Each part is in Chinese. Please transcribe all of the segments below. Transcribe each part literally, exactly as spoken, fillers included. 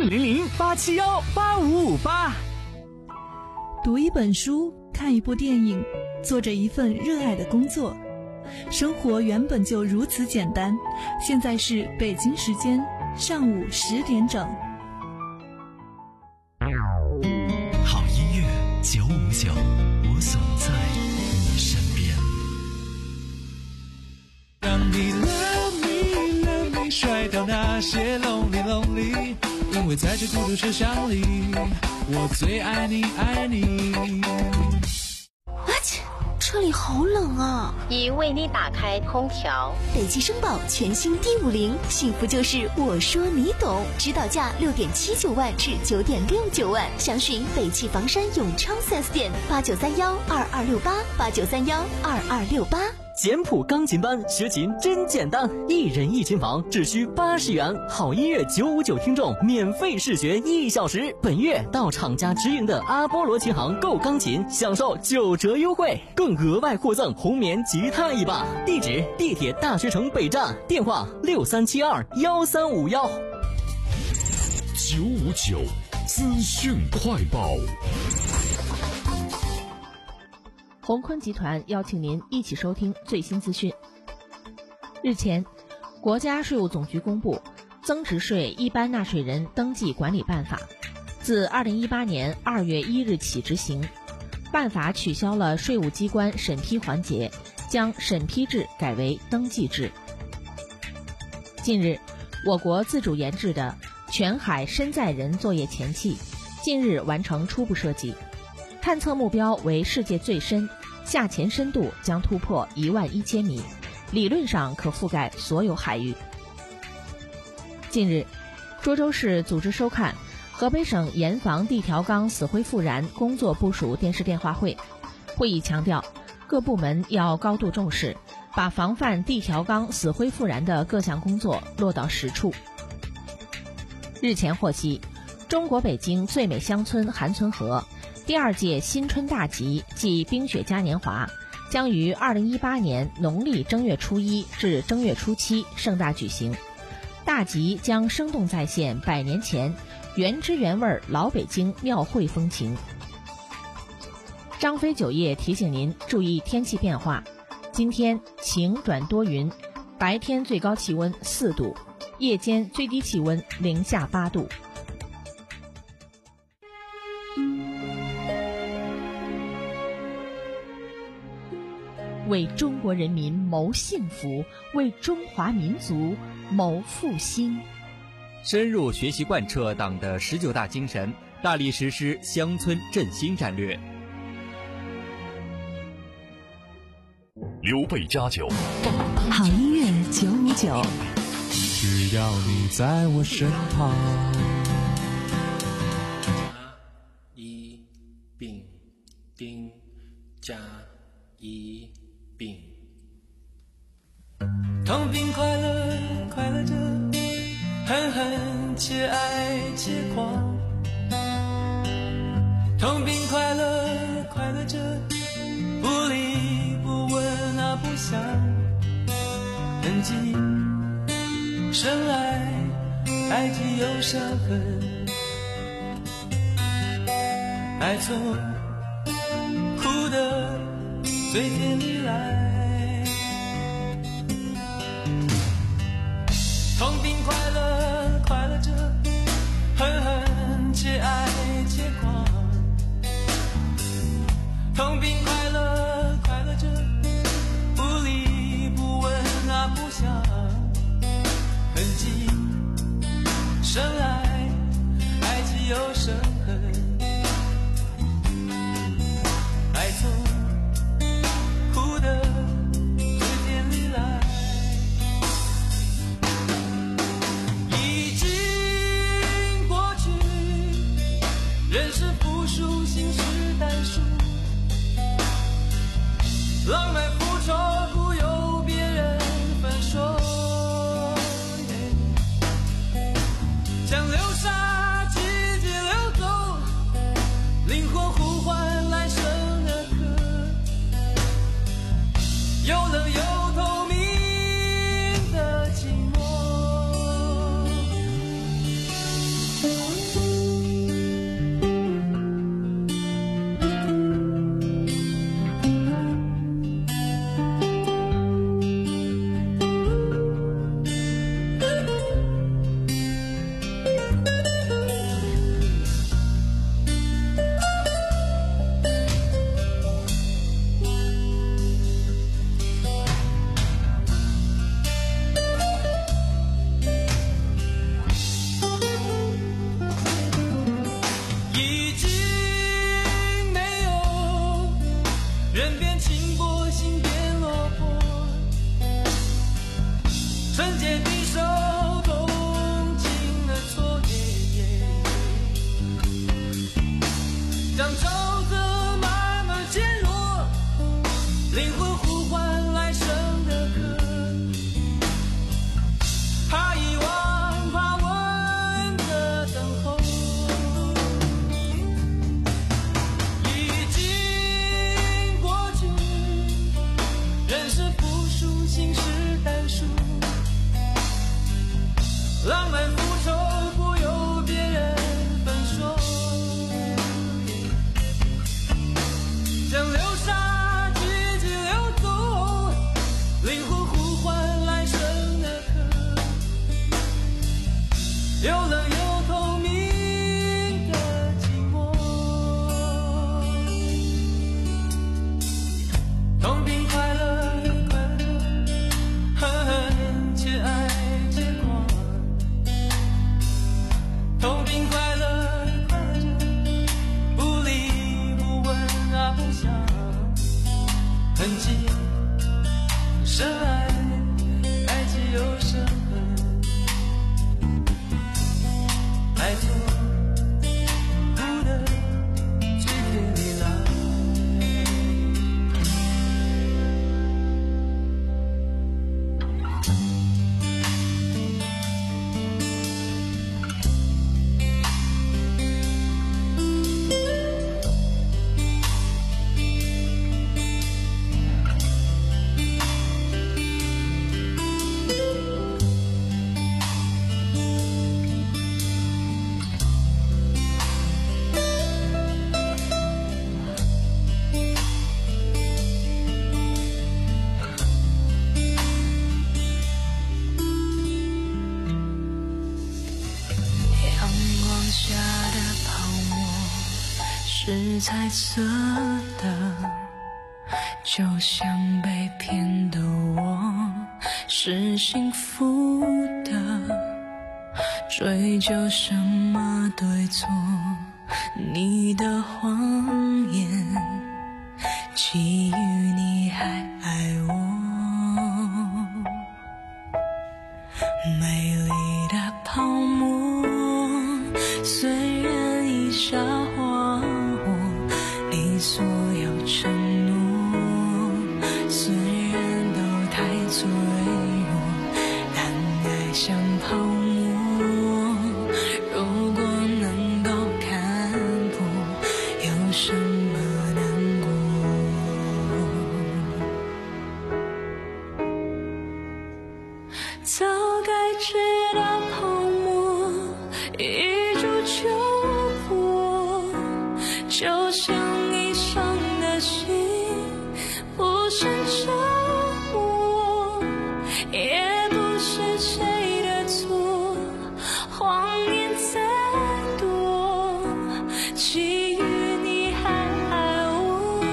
零零八七幺八五五八。 读一本书，看一部电影，做着一份热爱的工作，生活原本就如此简单。现在是北京时间上午十点整。 好音乐九五九，我总在你身边。 让你 love me love me 甩掉那些 lonely lonely， 因为在这孤独车厢里，我最爱你爱你。 这里好冷啊！ 已为你打开空调。 北汽声宝全新 D 五零，幸福就是我说你懂，指导价六点七九万至九点六九万，详询北汽房山永昌 四 S 店八九三幺二二六八八九三幺二二六八。 简谱钢琴班学琴真简单，一人一琴房只需八十元，好音乐九五九听众免费试学一小时。本月到厂家直营的阿波罗琴行购钢琴，享受九折优惠，更额外获赠红棉吉他一把。地址：地铁大学城北站，电话六三七二幺三五幺。 九五九资讯快报。 宏坤集团邀请您一起收听最新资讯。日前，国家税务总局公布《增值税一般纳税人登记管理办法》，自二零一八年二月一日起执行。办法取消了税务机关审批环节，将审批制改为登记制。近日，我国自主研制的全海深载人作业前期近日完成初步设计，探测目标为世界最深，下潜深度将突破一万一千米，理论上可覆盖所有海域。近日，涿州市组织收看河北省严防地条钢死灰复燃工作部署电视电话会，会议强调，各部门要高度重视，把防范地条钢死灰复燃的各项工作落到实处。日前获悉，中国北京最美乡村韩村河第二届新春大集暨冰雪嘉年华将于二零一八年农历正月初一至正月初七盛大举行。大集将生动再现百年前原汁原味老北京庙会风情。张飞酒业提醒您注意天气变化，今天晴转多云，白天最高气温四度，夜间最低气温零下八度。为中国人民谋幸福，为中华民族谋复兴。 深入学习贯彻党的十九大精神，大力实施乡村振兴战略。 刘备家酒， 好音乐九五九， 只要你在我身旁。 甲乙丙丁甲乙丙，同病快乐快乐着，恨恨且爱且狂。同病快乐快乐着，不离不问啊不想，痕迹深爱爱既有伤痕，爱从苦的嘴甜里来。同病快乐快乐着，恨恨且爱且狂。同病快乐快乐着，不离不问啊不想，痕迹深爱爱既有伤痕，爱从苦的嘴甜里来。已经过去，人是复数，心是单数，浪漫复仇不由别人分说，将流沙季节流走，灵魂呼唤来生的歌，有冷有透明的寂寞。 命快乐快乐着，不理不问啊不想，痕迹深爱，爱极有深恨，爱错哭的最甜蜜来。 是彩色的，就像被骗的我是幸福的，追究什么对错，你的谎言基于你还爱我，美丽的泡沫虽然已消化你所有承诺，虽然都太脆弱，但爱像泡沫，如果能够看破，有什么难过？早该知道泡沫一触就破，就像你伤的心不是折磨，也不是谁的错，谎言再多，基于你还爱我，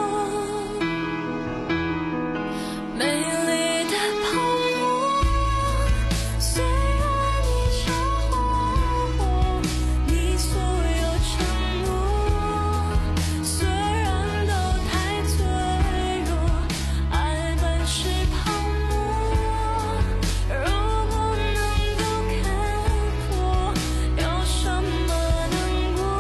美丽的泡沫虽然已消化我你所有承诺，虽然都太脆弱，爱本是泡沫，如果能够看破，有什么难过？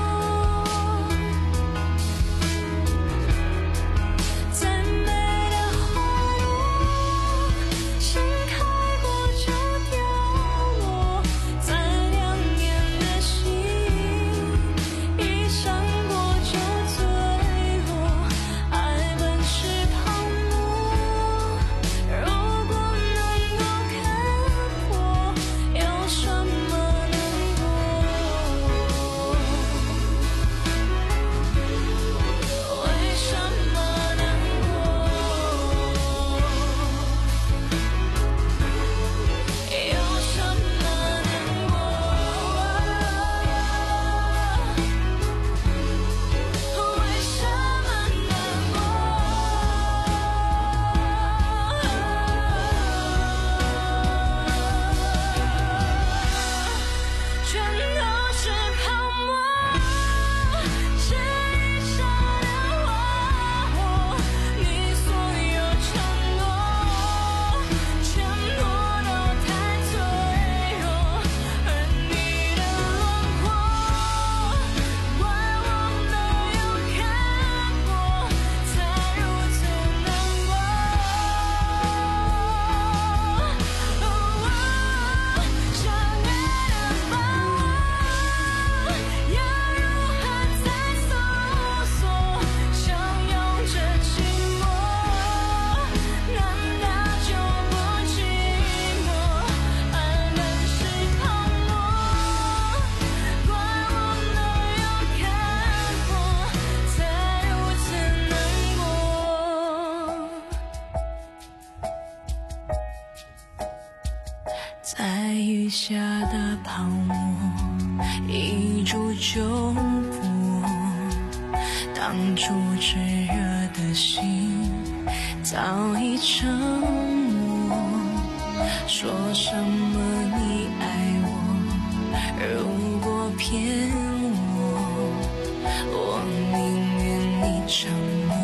再美的花朵，盛开过就凋落，再亮眼的星，一闪过就坠落，爱本是泡沫，如果能够看破，有什么难过？为什么难过？有什么难过？为什么难过？全都是泡沫，是一刹的花火，你所有承诺，全部都太脆弱，而你的轮廓，怪我没有看破，才如此难过。相爱的把握，要如何再搜索？相拥着寂寞，难道就不寂寞？爱本是泡沫，怪我没有看破，才如此难过。在雨下的泡沫一触就破，当初炙热的心早已沉默，说什么你爱我，如果骗我，我宁愿你沉默。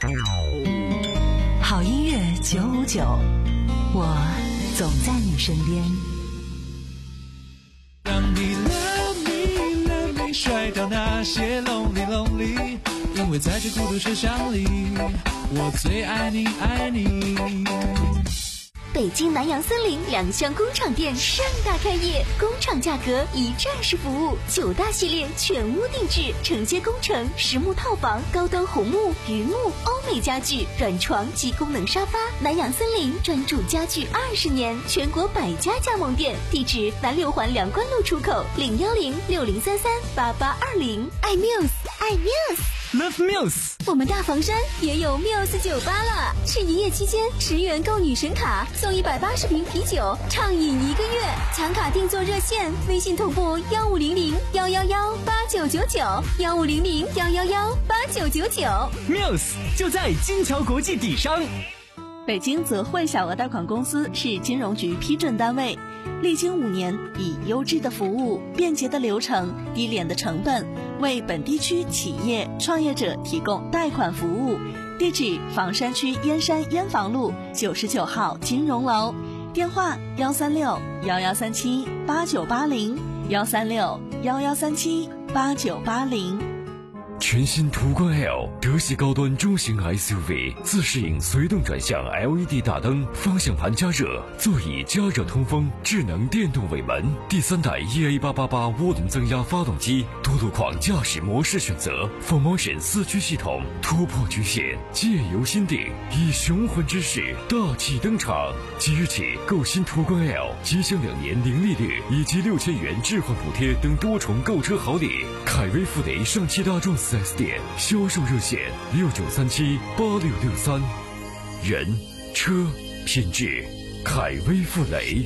好音乐九五九，我总在你身边。 让你 love me love me 甩掉那些 lonely lonely， 因为在这孤独车厢里，我最爱你爱你。 北京南阳森林两厢工厂店盛大开业，工厂价格一站式服务，九大系列全屋定制，承接工程、实木套房、高端红木、榆木、欧美家具、软床及功能沙发。南阳森林专注家具二十年，全国百家加盟店，地址南六环梁关路出口，零幺零六零三三八八二零。爱 Muse， 爱 Muse。Love Muse， 我们大房山也有 Muse 酒吧了。是营业期间，十元购女神卡送一百八十瓶啤酒，畅饮一个月。抢卡定做热线，微信同步幺五零零幺幺幺八九九九，幺五零零幺幺幺八九九九。 Muse 就在金桥国际底商。 北京泽汇小额贷款公司是金融局批准单位，历经五年，以优质的服务、便捷的流程、低廉的成本，为本地区企业创业者提供贷款服务。地址：房山区燕山燕房路九十九号金融楼，电话：幺三六幺幺三七八九八零，幺三六幺幺三七八九八零。 全新途观 L 德系高端中型 S U V， 自适应随动转向 L E D 大灯，方向盘加热，座椅加热通风，智能电动尾门，第三代 E A 八八八涡轮增压发动机，多路况驾驶模式选择 ，four motion 四驱系统，突破局限，借由心定，以雄浑之势大气登场。即日起购新途观 L， 即享两年零利率以及六千元置换补贴等多重购车好礼。凯威富雷上汽大众四 S 店销售热线六九三七八六六三，人车品质，凯威富雷。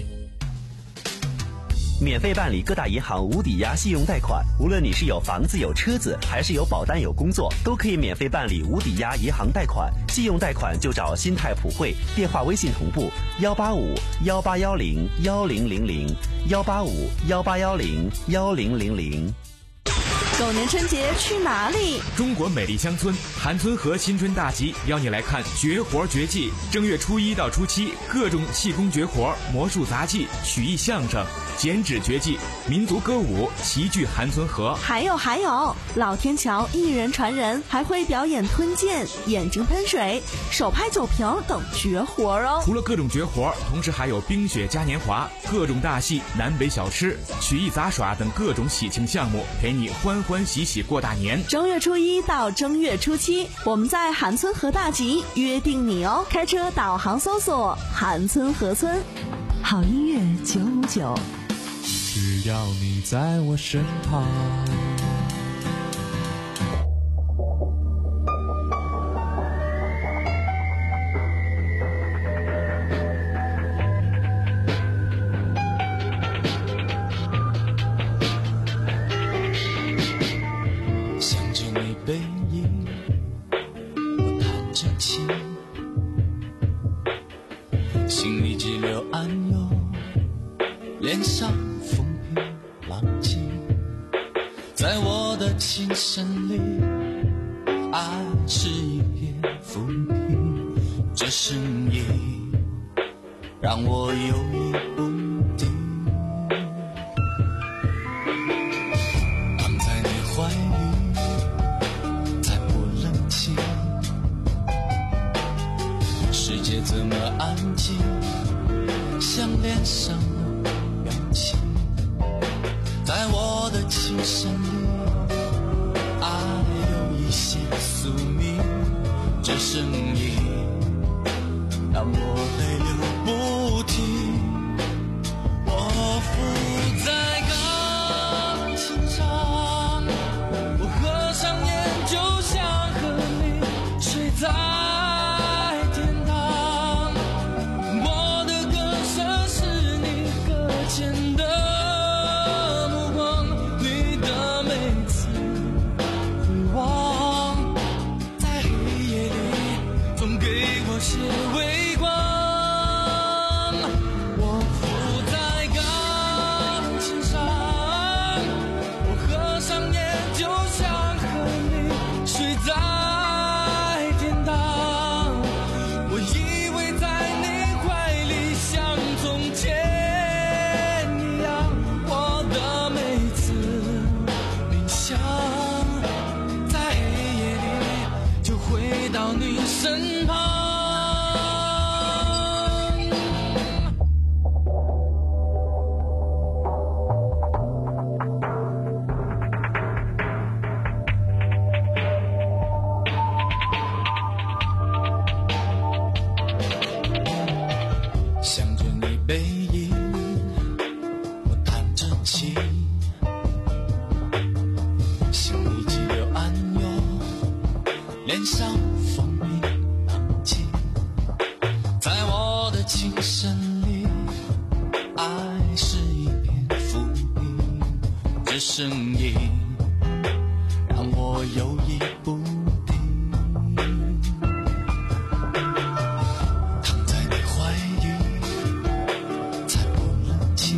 免费办理各大银行无抵押信用贷款，无论你是有房子有车子，还是有保单有工作，都可以免费办理无抵押银行贷款。信用贷款就找新泰普惠，电话微信同步幺八五幺八幺零幺零零零幺八五幺八幺零幺零零零。 狗年春节去哪里？ 中国美丽乡村韩村河新春大集邀你来看绝活绝技。正月初一到初七，各种气功绝活、魔术杂技、曲艺相声、剪纸绝技、民族歌舞齐聚韩村河。 还有还有，老天桥一人传人，还会表演吞剑、眼睛喷水、手拍酒瓶等绝活哦。 除了各种绝活，同时还有冰雪嘉年华、各种大戏、南北小吃、曲艺杂耍等各种喜庆项目，陪你欢欢喜喜过大年。 正月初一到正月初七，我们在韩村河大集约定你哦。开车导航搜索韩村河村。 好音乐九五九， 只要你在我身旁。 背影，我弹着琴，心里急流暗涌，脸上风平浪静。在我的琴声里，爱是一片浮萍，这声音让我犹豫不定。躺在你怀里。世界这么安静，像脸上的表情。在我的琴声里，爱有一些宿命。这声音让我泪流不停。我伏在钢琴上，我合上眼，就像和你睡在。前的目光，你的美年少风平浪静，在我的琴声里，爱是一片浮云，这声音让我犹豫不定，躺在你怀里才不冷清，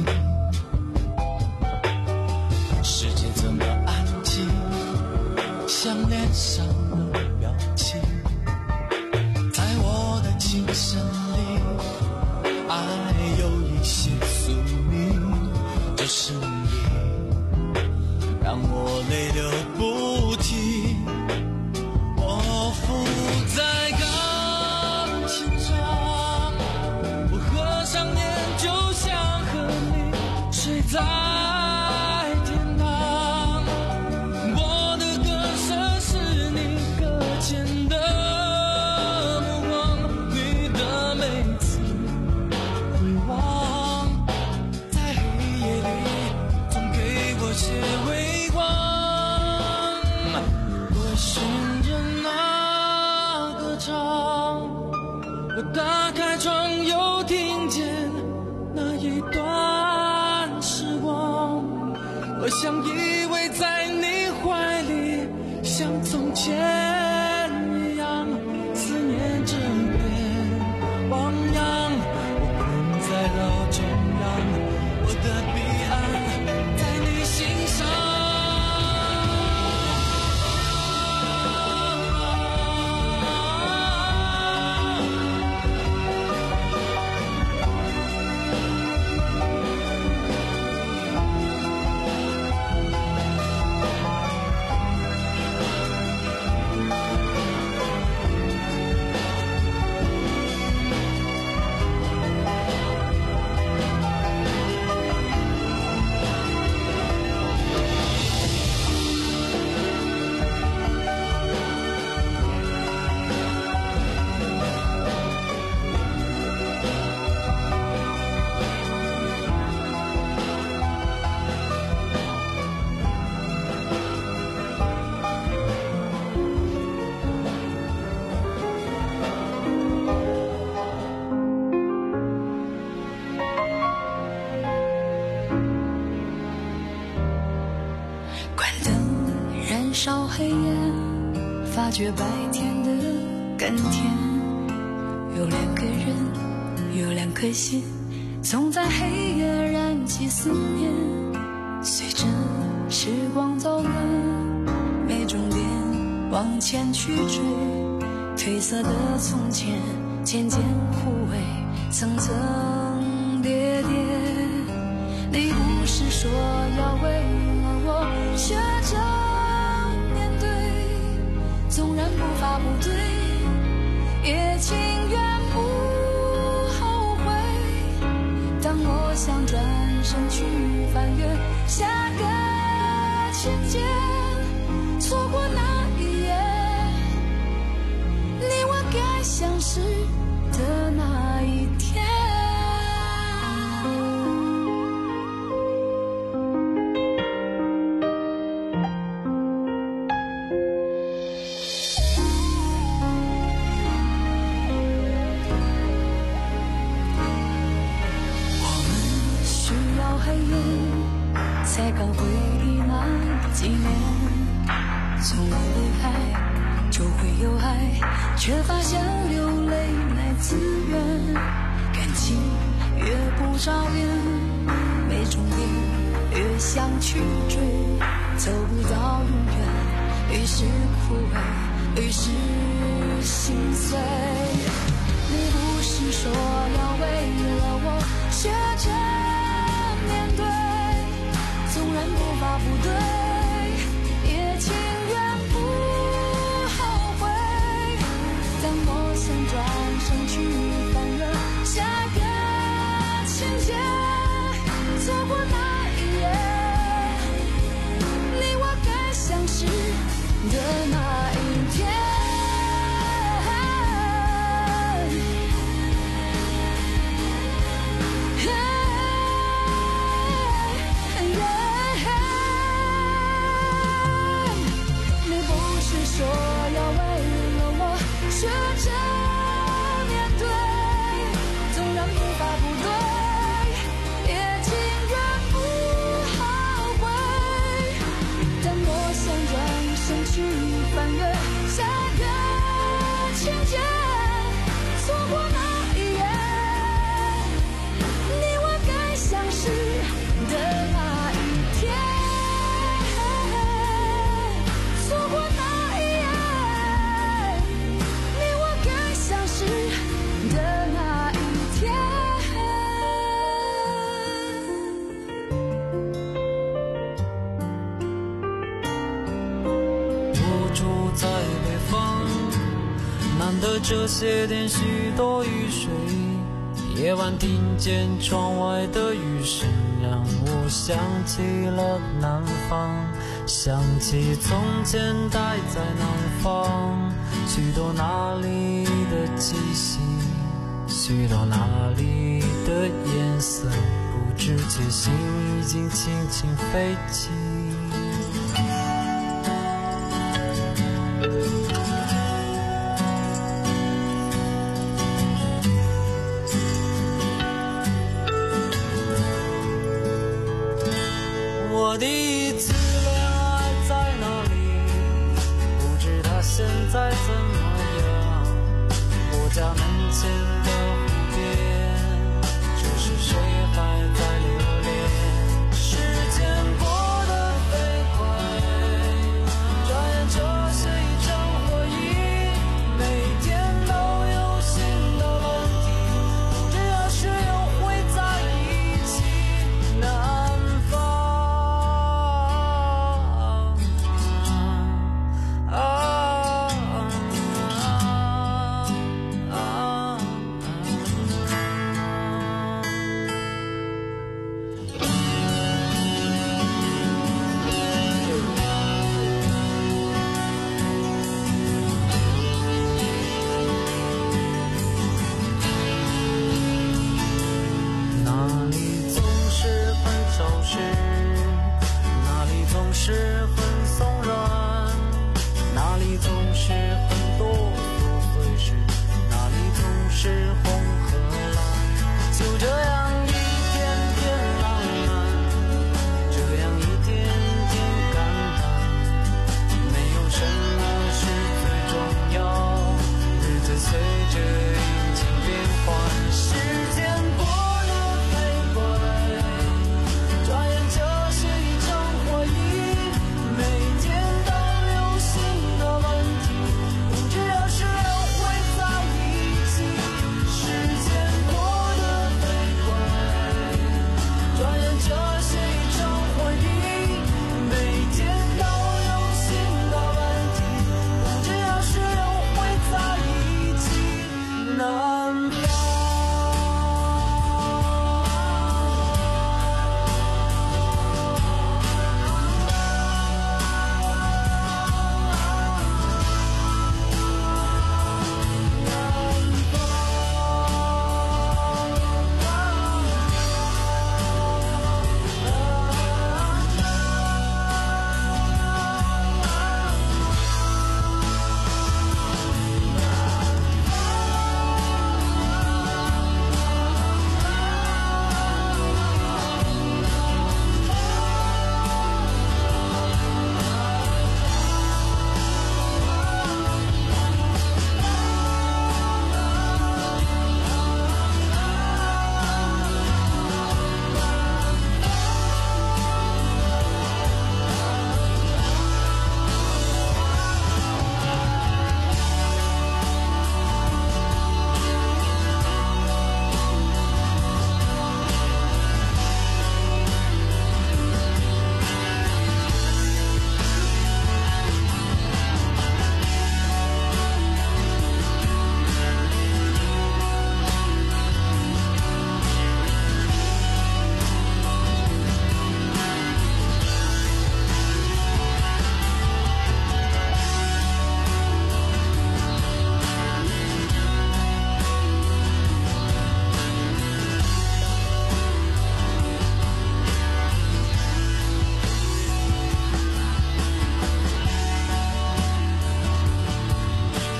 世界怎么安静，像脸上的表情，在我的琴声里，爱有一些宿命，这声音让我泪流不停，我伏在钢琴上，我合上眼就想和你睡在天堂，我的歌声是你搁浅的目光，你的每次回望，在黑夜里总给我些微光，我循着那歌唱，我打开窗又听见那一段时光，我想依偎在你怀里，像从前一样思念这片汪洋，我困在了中央，我的彼岸在你心上。 关灯，燃烧黑夜，发觉白天的更甜。有两个人，有两颗心，总在黑夜燃起思念。随着时光走了，没终点，往前去追。褪色的从前，渐渐枯萎，层层叠叠。你不是说要为了我学着面对，纵然步伐不对，也情愿不后悔。当我想转身去翻越下个情节，错过那一页，离我该相识的那一天。才敢回忆那几年，从无离开就会有爱，却发现流泪乃自愿。感情越不着边，没终点，越想去追，走不到永远，于是枯萎，于是心碎。你不是说要为了我学着面对，纵然步伐不对，也情愿不后悔。当我想转身去翻越下个情节，错过那一页，离我该相识的那一天。 去翻阅下个情节，错过那一页，你我该相识的那一天，错过那一页，你我该相识的那一天。 我住在北方，难得这些天许多雨水，夜晚听见窗外的雨声，让我想起了南方，想起从前待在南方，许多那里的气息，许多那里的颜色，不知觉心已经轻轻飞起。我第一次恋爱在哪里？不知他现在怎么样？我家门前的湖边，这是谁还在留恋？时间过得飞快，转眼就是一场回忆，每天都有新的问题，不知何时又会在一起。南方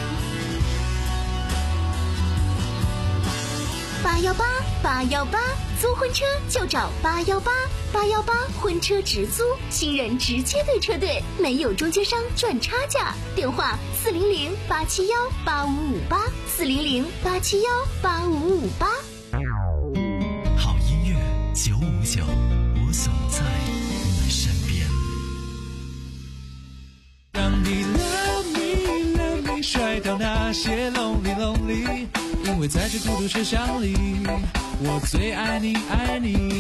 八幺八八幺八， 租婚车就找八幺八八幺八婚车直租，新人直接对车队，没有中间商赚差价。电话四零零八七幺八五五八四零零八七幺八五五八。 好音乐九五九，我总在你身边。 让你 love me love me 甩掉那些 lonely lonely， 因为在这孤独车厢里，我最爱你爱你。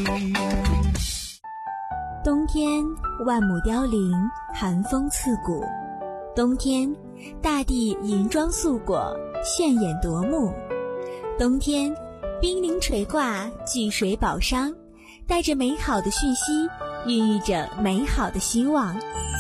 冬天万木凋零，寒风刺骨。冬天大地银装素裹，炫眼夺目。冬天冰凌垂挂，聚水宝商，带着美好的讯息，孕育着美好的希望。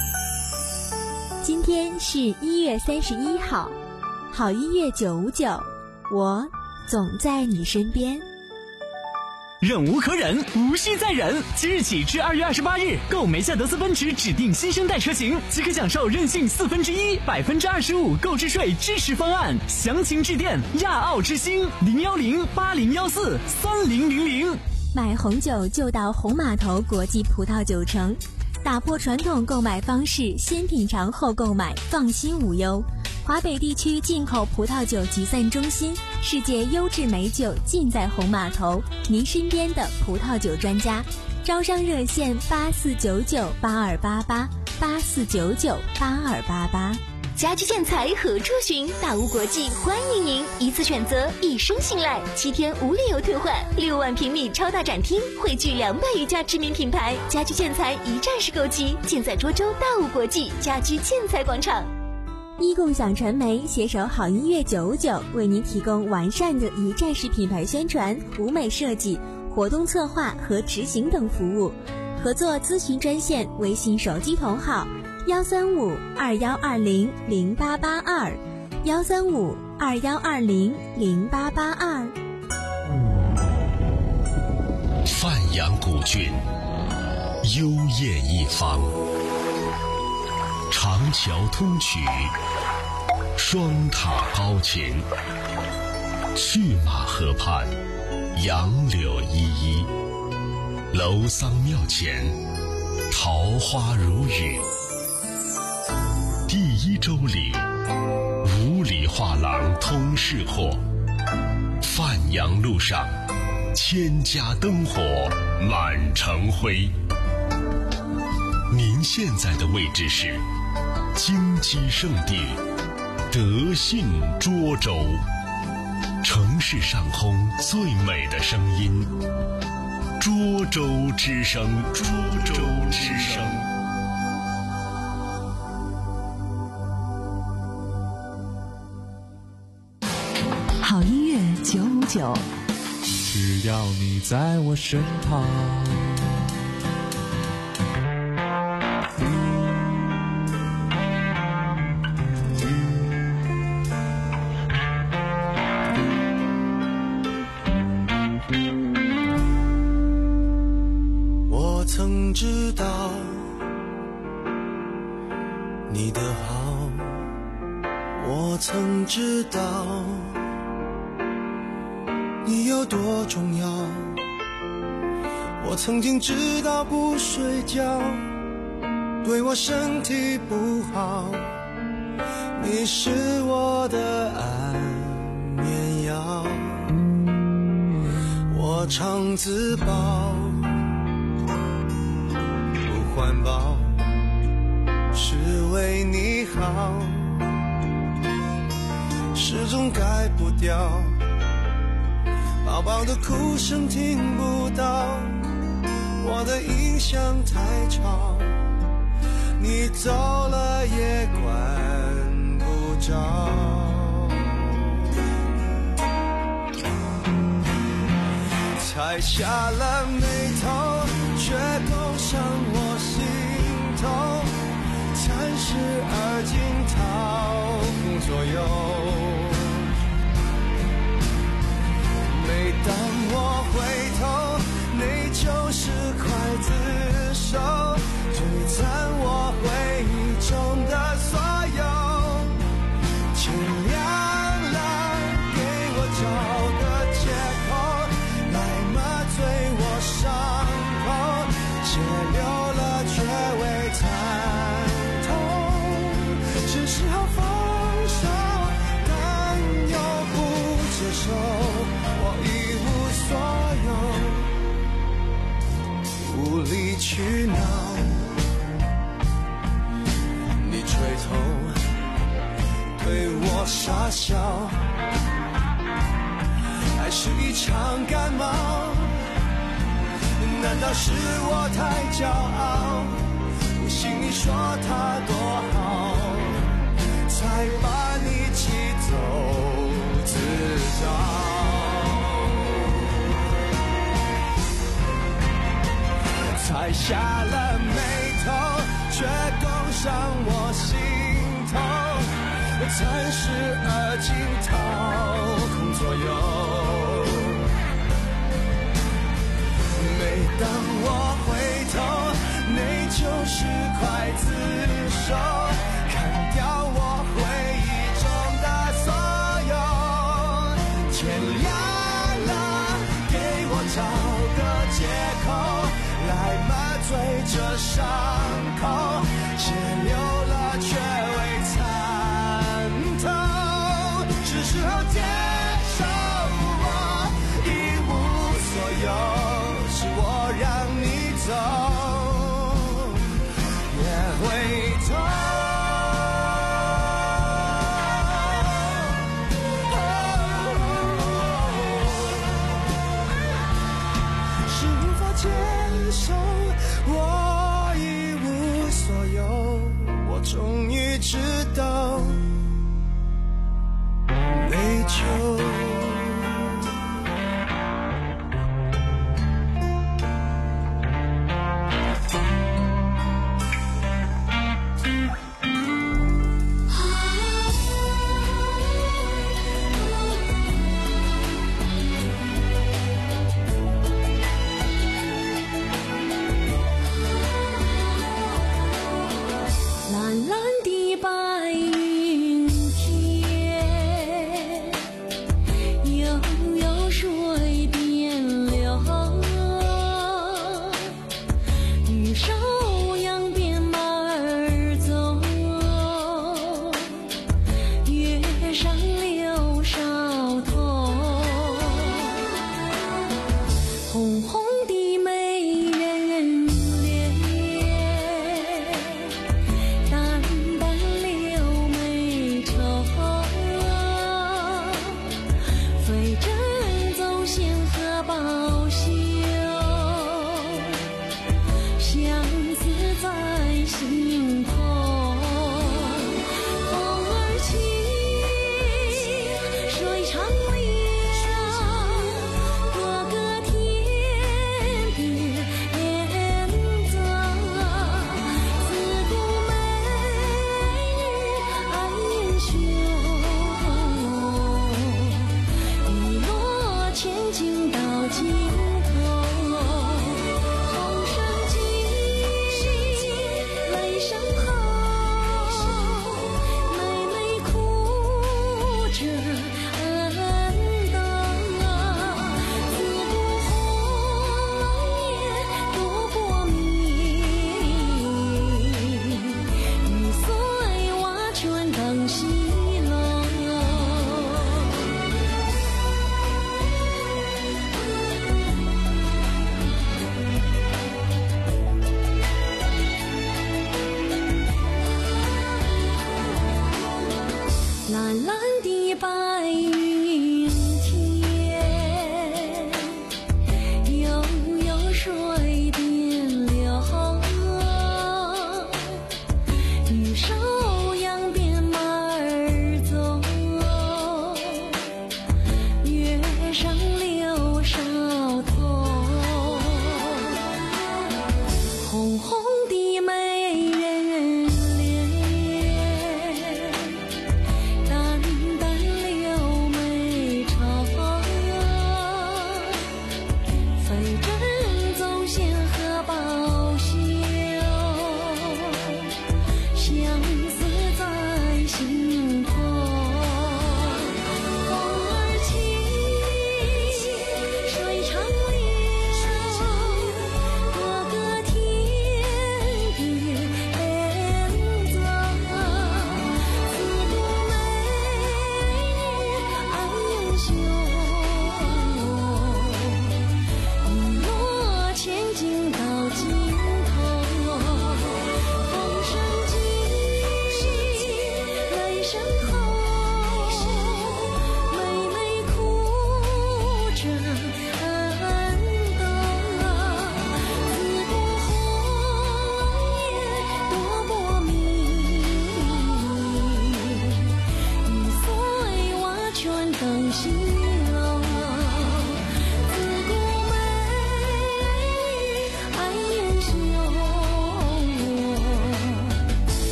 今天是一月三十一号，好音乐九五九，我总在你身边。 忍无可忍，无需再忍。即日起至二月二十八日，购梅赛德斯奔驰指定新生代车型，即可享受任性四分之一、百分之二十五购置税支持方案。详情致电亚奥之星零幺零八零幺四三零零零。 买红酒就到红码头国际葡萄酒城，打破传统购买方式，先品尝后购买，放心无忧。华北地区进口葡萄酒集散中心，世界优质美酒尽在红码头，您身边的葡萄酒专家。招商热线八四九九八二八八八四九九八二八八。 家居建材何处寻？大屋国际欢迎您，一次选择，一生信赖，七天无理由退换，六万平米超大展厅，汇聚两百余家知名品牌，家居建材一站式购齐，尽在涿州大屋国际家居建材广场。 一共享传媒携手好音乐九五九，为您提供完善的一站式品牌宣传、舞美设计、活动策划和执行等服务。合作咨询专线：微信手机同号幺三五二幺二零零八八二，幺三五二幺二零零八八二。 范阳古郡，幽艳一方。长桥通衢，双塔高擎，去马河畔，杨柳依依，楼桑庙前，桃花如雨。第一周里，五里画廊通市货，范阳路上，千家灯火满城辉。您现在的位置是金鸡圣地德信涿州，城市上空最美的声音，涿州之声，涿州之声。 好音乐九五九， 只要你在我身旁。 我曾知道你的好，我曾知道你有多重要，我曾经知道不睡觉对我身体不好，你是我的安眠药，我常自暴不环保，是为你好，始终改不掉，宝宝的哭声听不到，我的音响太吵，你走了也管不着，才下了眉头，却勾上我心头，暂时而今逃左右。每当我回头，你就是刽子手，摧残我回忆中的所有。天亮了，给我找个借口，来麻醉傻笑，还是一场感冒？难道是我太骄傲，不信你说他多好，才把你气走自找？才下了眉头，却攻上我心头，暂时而今掏空左右。每当我回头，你就是刽子手，砍掉我回忆中的所有。天亮了，给我找个借口，来麻醉这伤口，血流了却未参透，是时候接受我一无所有。是我让你走，别回头。是无法接受，我一无所有。我终于知道，内疚。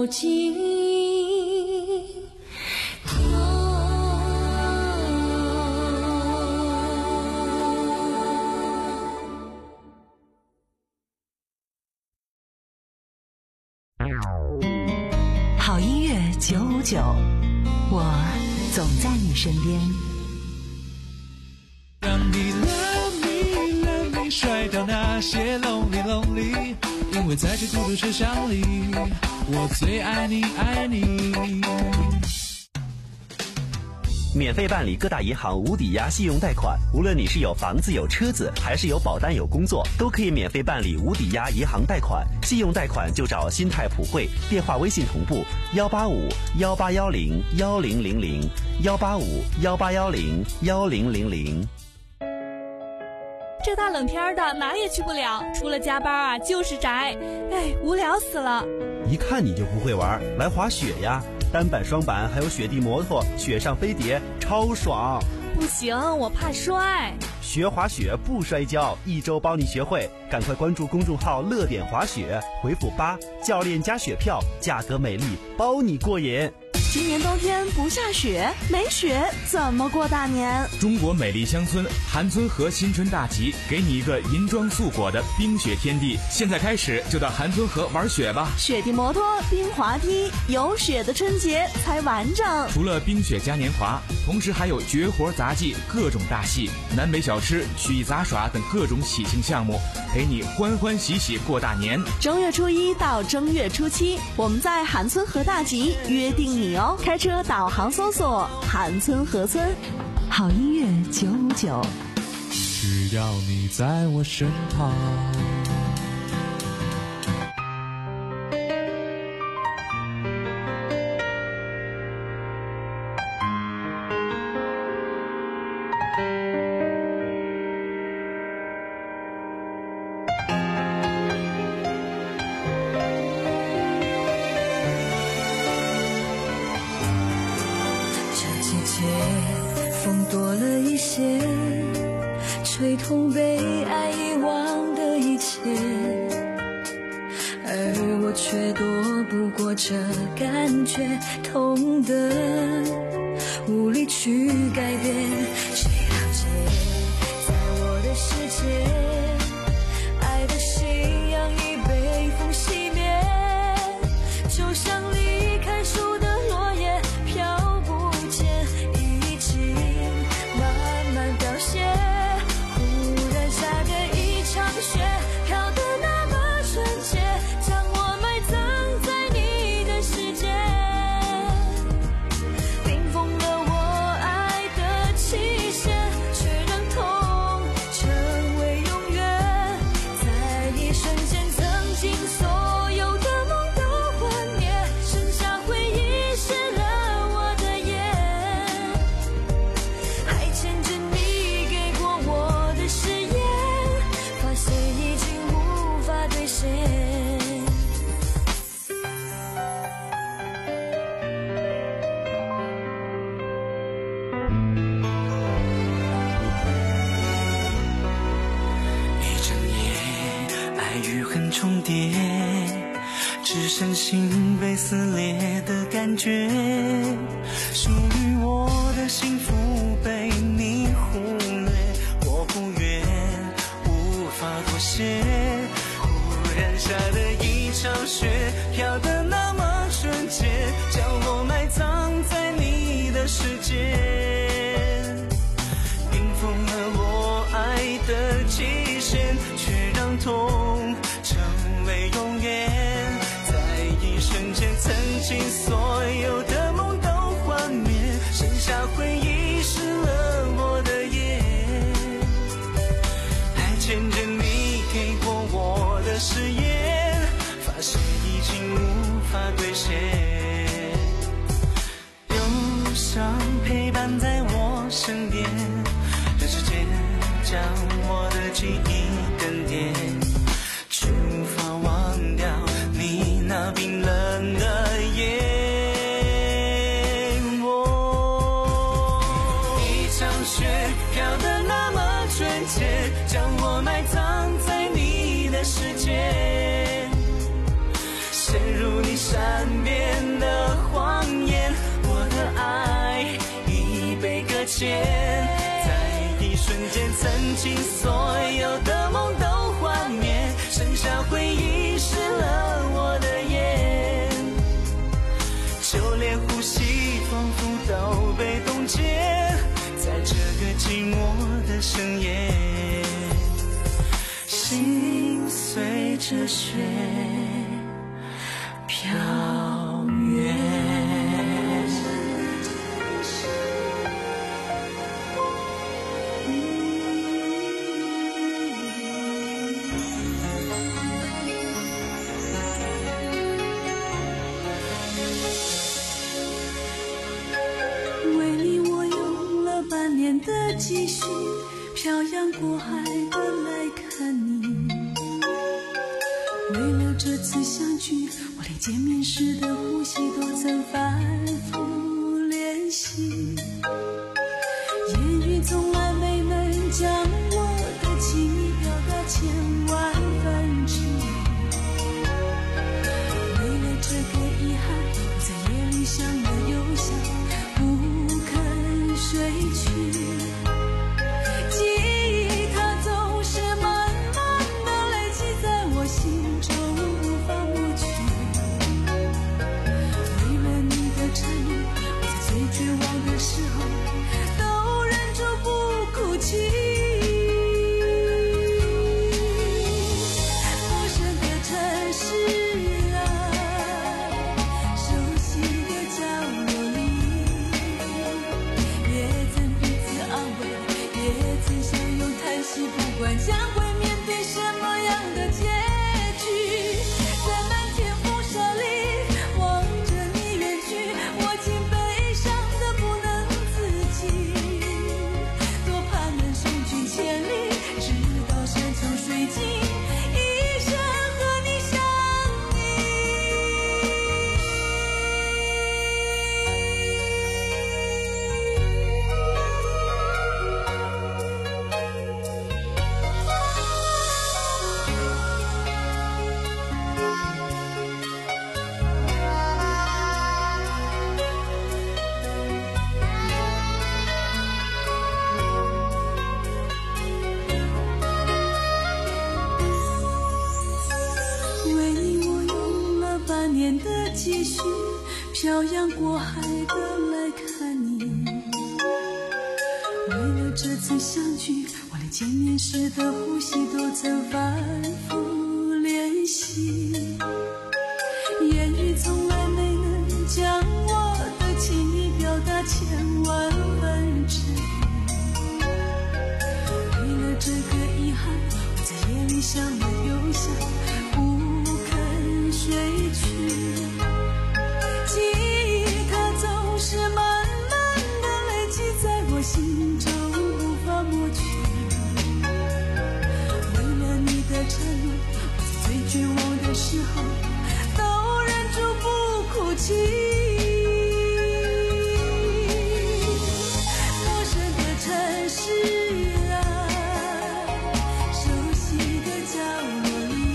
靠近。 好音乐九五九，我总在你身边。 让你 love me love me 甩掉那些 lonely lonely， 因为在这孤独车厢里，我最爱你爱你。 免费办理各大银行无抵押信用贷款，无论你是有房子有车子，还是有保单有工作，都可以免费办理无抵押银行贷款。信用贷款就找新泰普惠，电话微信同步幺八五幺八幺零幺零零零幺八五幺八幺零幺零零零。 这大冷天的哪也去不了，除了加班啊就是宅，哎，无聊死了。 一看你就不会玩，来滑雪呀！单板、双板还有雪地摩托，雪上飞碟，超爽！ 不行，我怕摔。 学滑雪不摔跤，一周帮你学会。赶快关注公众号“乐点滑雪”，回复八，教练加雪票，价格美丽，包你过瘾。 今年冬天不下雪，没雪怎么过大年？ 中国美丽乡村韩村河新春大集，给你一个银装素裹的冰雪天地。现在开始就到韩村河玩雪吧！ 雪地摩托、冰滑梯，有雪的春节才完整。 除了冰雪嘉年华，同时还有绝活杂技、各种大戏、南北小吃、曲艺杂耍等各种喜庆项目，陪你欢欢喜喜过大年。 正月初一到正月初七，我们在韩村河大集约定你哦。开车导航搜索韩村河村。 好音乐九五九， 只要你在我身旁。 风多了一些，吹痛被爱遗忘的一切，而我却躲不过这感觉，痛得无力去改变。谁了解，在我的世界，爱的信仰已被风熄灭，就像离开树的落叶飘不见，已经慢慢凋谢。忽然下个一场雪，飘得那么纯洁，将我埋葬在你的世界，冰封了我爱的期限，却让痛成为永远。在一瞬间，曾经所有的梦都幻灭，剩下回忆湿了我的眼，还牵着你给过我的誓言，发现已经无法兑现。 一整夜，爱与恨重叠，只剩心被撕裂的感觉。属于我的幸福被你忽略，我不愿，无法妥协。忽然下的一场雪，飘得那么纯洁，将我埋葬在你的世界，冰封了我爱的期限，却让痛成为永远。在一瞬间，曾经所有的梦都幻灭，剩下回忆湿了我的眼，还牵着你给过我的誓言，发现已经无法兑现。忧伤陪伴在我身边，让时间将我的记忆更迭，却无法忘掉你那冰冷的眼。我一场雪飘得那么纯洁，将我埋葬在你的世界，陷入你善变心所有的梦都幻灭，剩下回忆湿了我的眼，就连呼吸仿佛都被冻结在这个寂寞的深夜，心随着雪飘远。 的积蓄漂洋过海的来看你，为了这次相聚，我连见面时的呼吸都曾反复练习，言语从来没能将我的情意表达千万分之一，为了这个遗憾，我在夜里想了又想，不肯睡去，不管将会面对什么样的结局，在漫天风沙里望着你远去，我竟悲伤得不能自己，多盼能送君千里，直到山穷水尽，一生和你相的积蓄漂洋过海的来看你，为了这次相聚，我连见面时的呼吸都曾反复练习，言语从来没能将我的情意表达千万分之一，为了这个遗憾，我在夜里想了又想，不肯睡去，记忆它总是慢慢地累积在我心中，无法抹去，为了你的承诺，我在最绝望的时候都忍住不哭泣，陌生的城市啊，熟悉的角落里，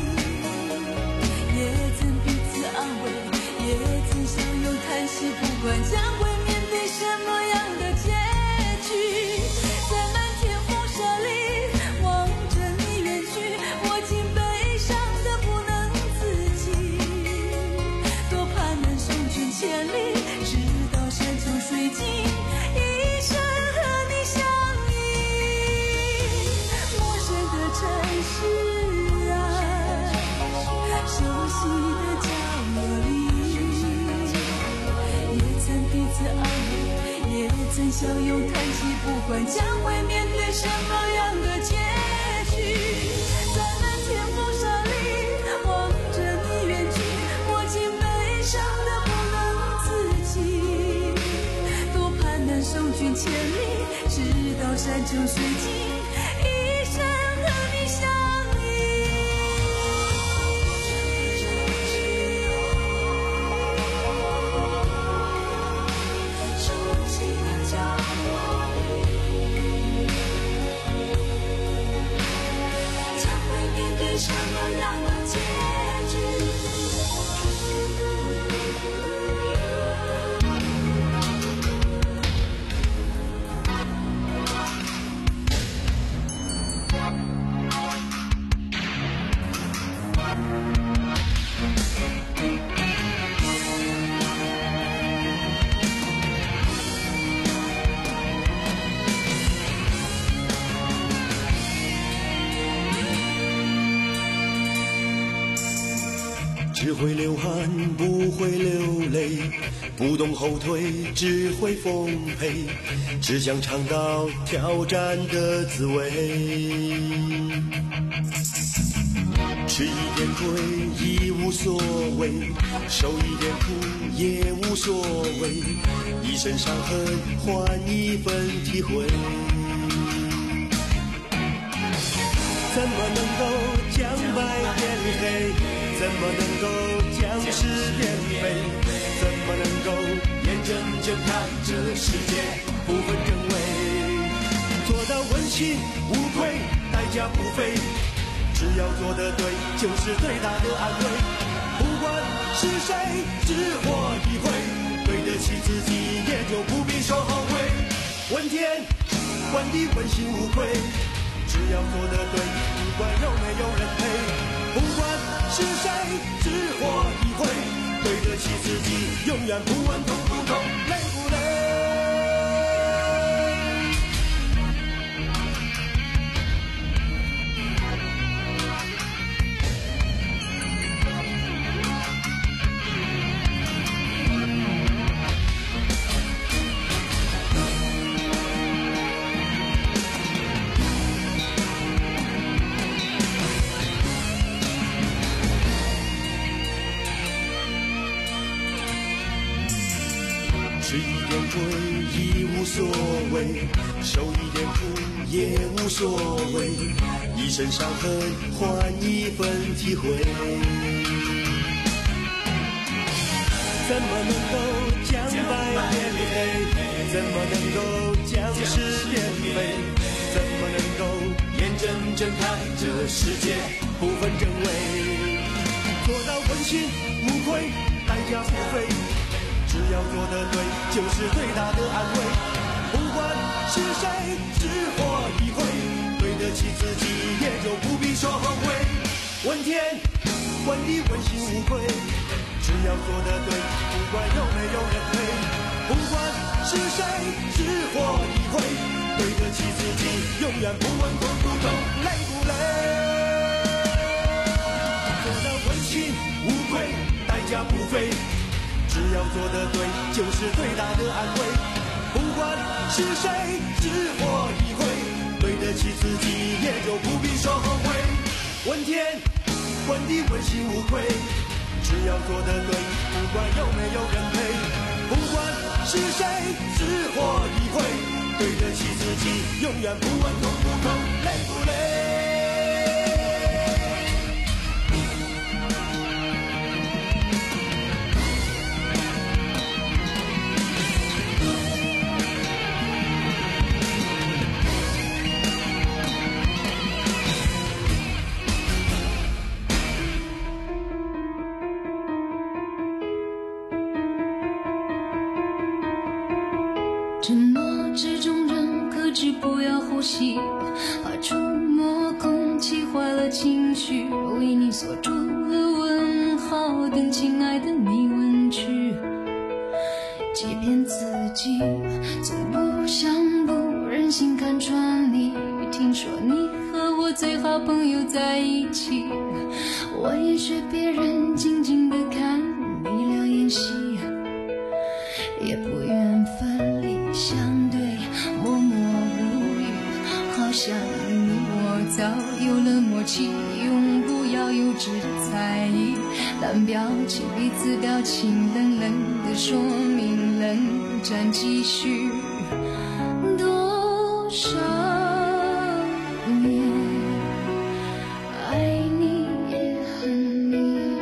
也曾彼此安慰，也曾相拥叹息，不管将会面对什么样的结局，在漫天风沙里望着你远去，我竟悲伤得不能自己，多盼能送君千里，直到山穷水尽，一生和你相依。陌生的城市啊，熟悉的角落里，也曾彼此安慰，也曾相拥叹息，不管将会面对什么样的结局，在漫天风沙里望着你远去，我竟悲伤得不能自己，多盼能送君千里，直到山穷水尽，一生和你相依。熟悉的角落里，将会面对什么样的结局？ 只会流汗不会流泪，不懂后退只会奉陪，只想尝到挑战的滋味。吃一点亏已无所谓，受一点苦也无所谓，一身伤痕换一份体会。怎么能够将白变黑？怎么能够将是变非？怎么能够眼睁睁看这世界不分真伪？做到问心无愧，代价不菲。只要做得对，就是最大的安慰。不管是谁，只活一回，对得起自己，也就不必说后悔。问天，问地，问心无愧。只要做得对，不管有没有人陪。不管是谁，只活一回，对得起自己，永远不问痛不痛，累不累。吃一点亏已无所谓，受一点苦也无所谓，一身伤痕换一份体会。怎么能够将白变黑？怎么能够将是变非？怎么能够眼睁睁看这世界不分真伪？做到问心无愧，代价不菲。只要做得对，就是最大的安慰。不管是谁，只活一回，对得起自己，也就不必说后悔。问天，问地，问心无愧。只要做得对，不管有没有人陪。不管是谁，只活一回，对得起自己，永远不问痛不痛，累不累。做到问心无愧，代价不菲。只要做得对，就是最大的安慰。不管是谁，只活一回，对得起自己，也就不必说后悔。问天，问地，问心无愧。只要做得对，不管有没有人陪。不管是谁，只活一回，对得起自己，永远不问痛不痛，累不累。 沉默之中仍克制不要呼吸，怕触摸空气坏了情绪，为你所做的问号等亲爱的你问去，欺骗自己从不想不忍心看穿你，听说你和我最好朋友在一起，我也学别人静静地看你俩演戏，也不愿分离相对，默默无语，好像你我早有了默契，永不要幼稚的猜疑，但表情彼此表情冷冷的说明冷战继续多少年，爱你也恨你。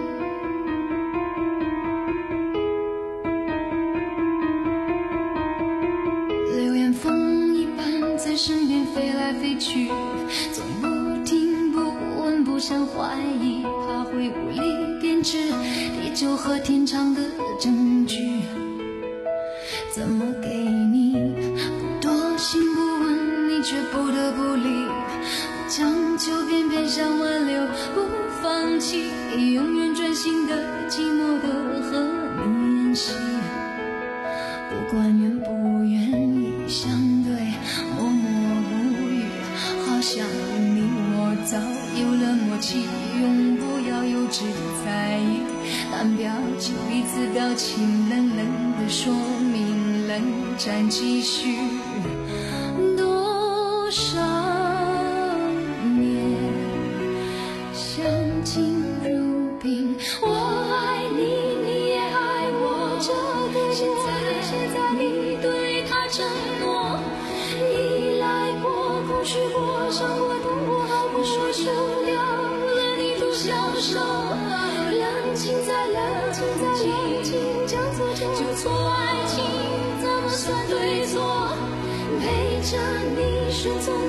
流言风一般在身边飞来飞去，总不听不问不想怀疑，怕会无力编织地久和天长的证据，怎么给你不多心不问，你却不得不理，不将就偏偏想挽留，不放弃，永远专心的寂寞的和你演戏，不管愿不愿意相对，默默无语，好像你我早有了默契，永不要幼稚的猜疑， 看表情，彼此表情冷冷的说明冷战继续多少年，相敬如宾，我爱你，你也爱我，这个现在现在你对他承诺，依赖过，空虚过，伤过，痛过，好过，说出掉了你都消受，冷静再冷静再冷静，将错就错，爱情怎么算对错？陪着你顺从